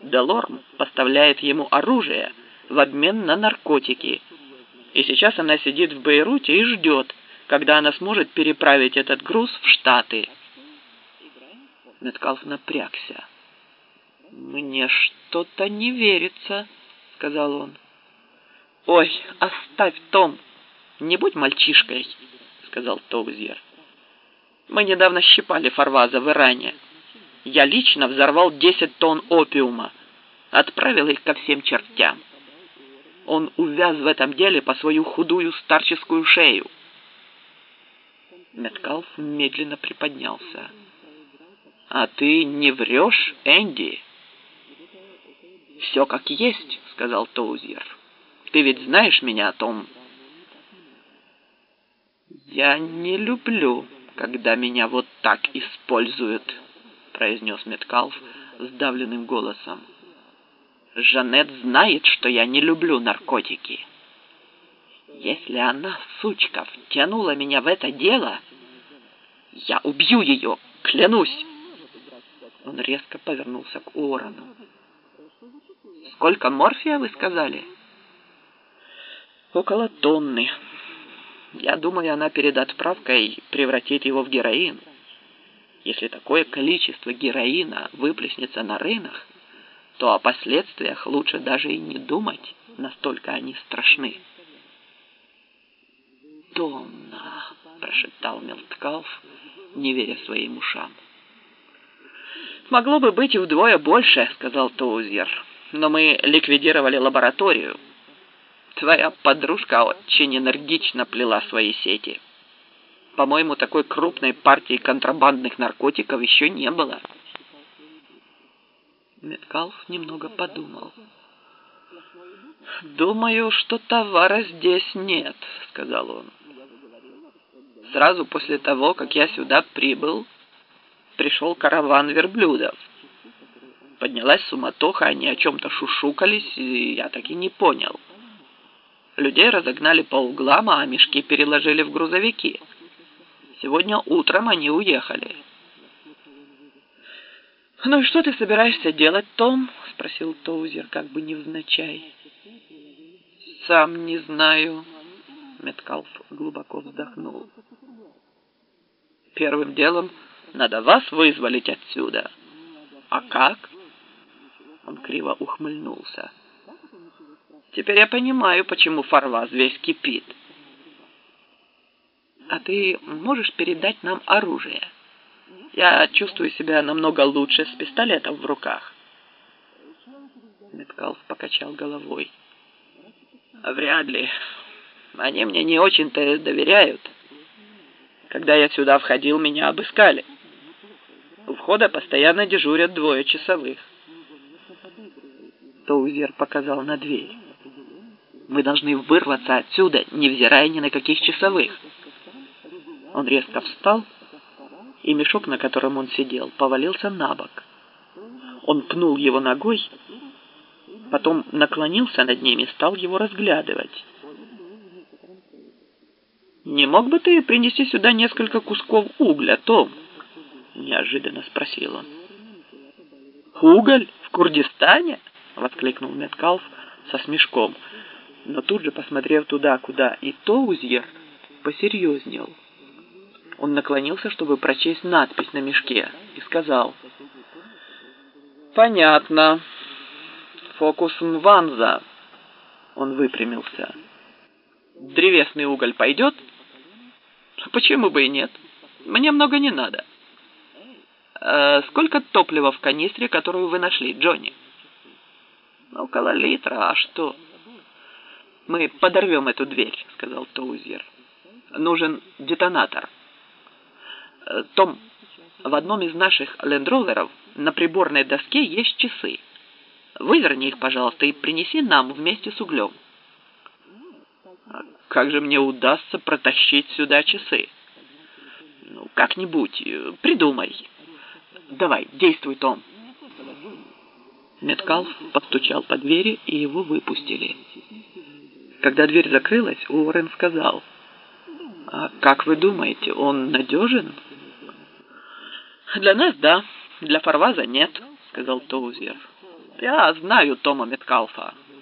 Делорм поставляет ему оружие в обмен на наркотики. И сейчас она сидит в Бейруте и ждет, когда она сможет переправить этот груз в Штаты. Меткалф напрягся. «Мне что-то не верится», — сказал он. «Ой, оставь, Том, не будь мальчишкой», — сказал Тоузьер. «Мы недавно щипали Фарваза в Иране. Я лично взорвал 10 тонн опиума, отправил их ко всем чертям. Он увяз в этом деле по свою худую старческую шею». Меткалф медленно приподнялся. «А ты не врешь, Энди?» «Все как есть», — сказал Тоузьер. «Ты ведь знаешь меня, Том?» «Я не люблю, когда меня вот так используют», — произнес Меткалф сдавленным голосом. «Жанет знает, что я не люблю наркотики. Если она, сучка, втянула меня в это дело, я убью ее, клянусь!» Он резко повернулся к Уоррену. «Сколько морфия, вы сказали?» «Около тонны. Я думаю, она перед отправкой превратит его в героин. Если такое количество героина выплеснется на рынок, то о последствиях лучше даже и не думать, настолько они страшны». «Тонна», — прошептал Меткалф, не веря своим ушам. «Могло бы быть и вдвое больше», — сказал Тоузьер. «Но мы ликвидировали лабораторию. Твоя подружка очень энергично плела свои сети. По-моему, такой крупной партии контрабандных наркотиков еще не было». Меткалф немного подумал. «Думаю, что товара здесь нет», — сказал он. «Сразу после того, как я сюда прибыл, пришел караван верблюдов. Поднялась суматоха, они о чем-то шушукались, и я так и не понял. Людей разогнали по углам, а мешки переложили в грузовики. Сегодня утром они уехали». «Ну и что ты собираешься делать, Том?» — спросил Тоузер, как бы невзначай. «Сам не знаю», — Меткалф глубоко вздохнул. «Первым делом надо вас вызволить отсюда». «А как?» Он криво ухмыльнулся. «Теперь я понимаю, почему Фарваз весь кипит». «А ты можешь передать нам оружие? Я чувствую себя намного лучше с пистолетом в руках». Меткалф покачал головой. «Вряд ли. Они мне не очень-то доверяют. Когда я сюда входил, меня обыскали. У входа постоянно дежурят 2 часовых». Тоузер показал на дверь. «Мы должны вырваться отсюда, невзирая ни на каких часовых». Он резко встал, и мешок, на котором он сидел, повалился на бок. Он пнул его ногой, потом наклонился над ним и стал его разглядывать. «Не мог бы ты принести сюда несколько кусков угля, Том?» — неожиданно спросил он. «Уголь? В Курдистане?» — воскликнул Меткалф со смешком, но тут же, посмотрев туда, куда и Тоузьер, посерьезнел. Он наклонился, чтобы прочесть надпись на мешке, и сказал: «Понятно. Фокус Мванза». Он выпрямился. «Древесный уголь пойдет?» «Почему бы и нет? Мне много не надо». «Сколько топлива в канистре, которую вы нашли, Джонни?» «Около литра, а что?» «Мы подорвем эту дверь», — сказал Тоузьер. «Нужен детонатор. Том, в одном из наших лендроверов на приборной доске есть часы. Выверни их, пожалуйста, и принеси нам вместе с углем». «Как же мне удастся протащить сюда часы?» «Ну, как-нибудь придумай. Давай, действуй, Том». Меткалф постучал по двери, и его выпустили. Когда дверь закрылась, Уоррен сказал: «А как вы думаете, он надежен?» «Для нас да, для Фарваза нет», — сказал Тоузер. Я знаю Тома Меткалфа.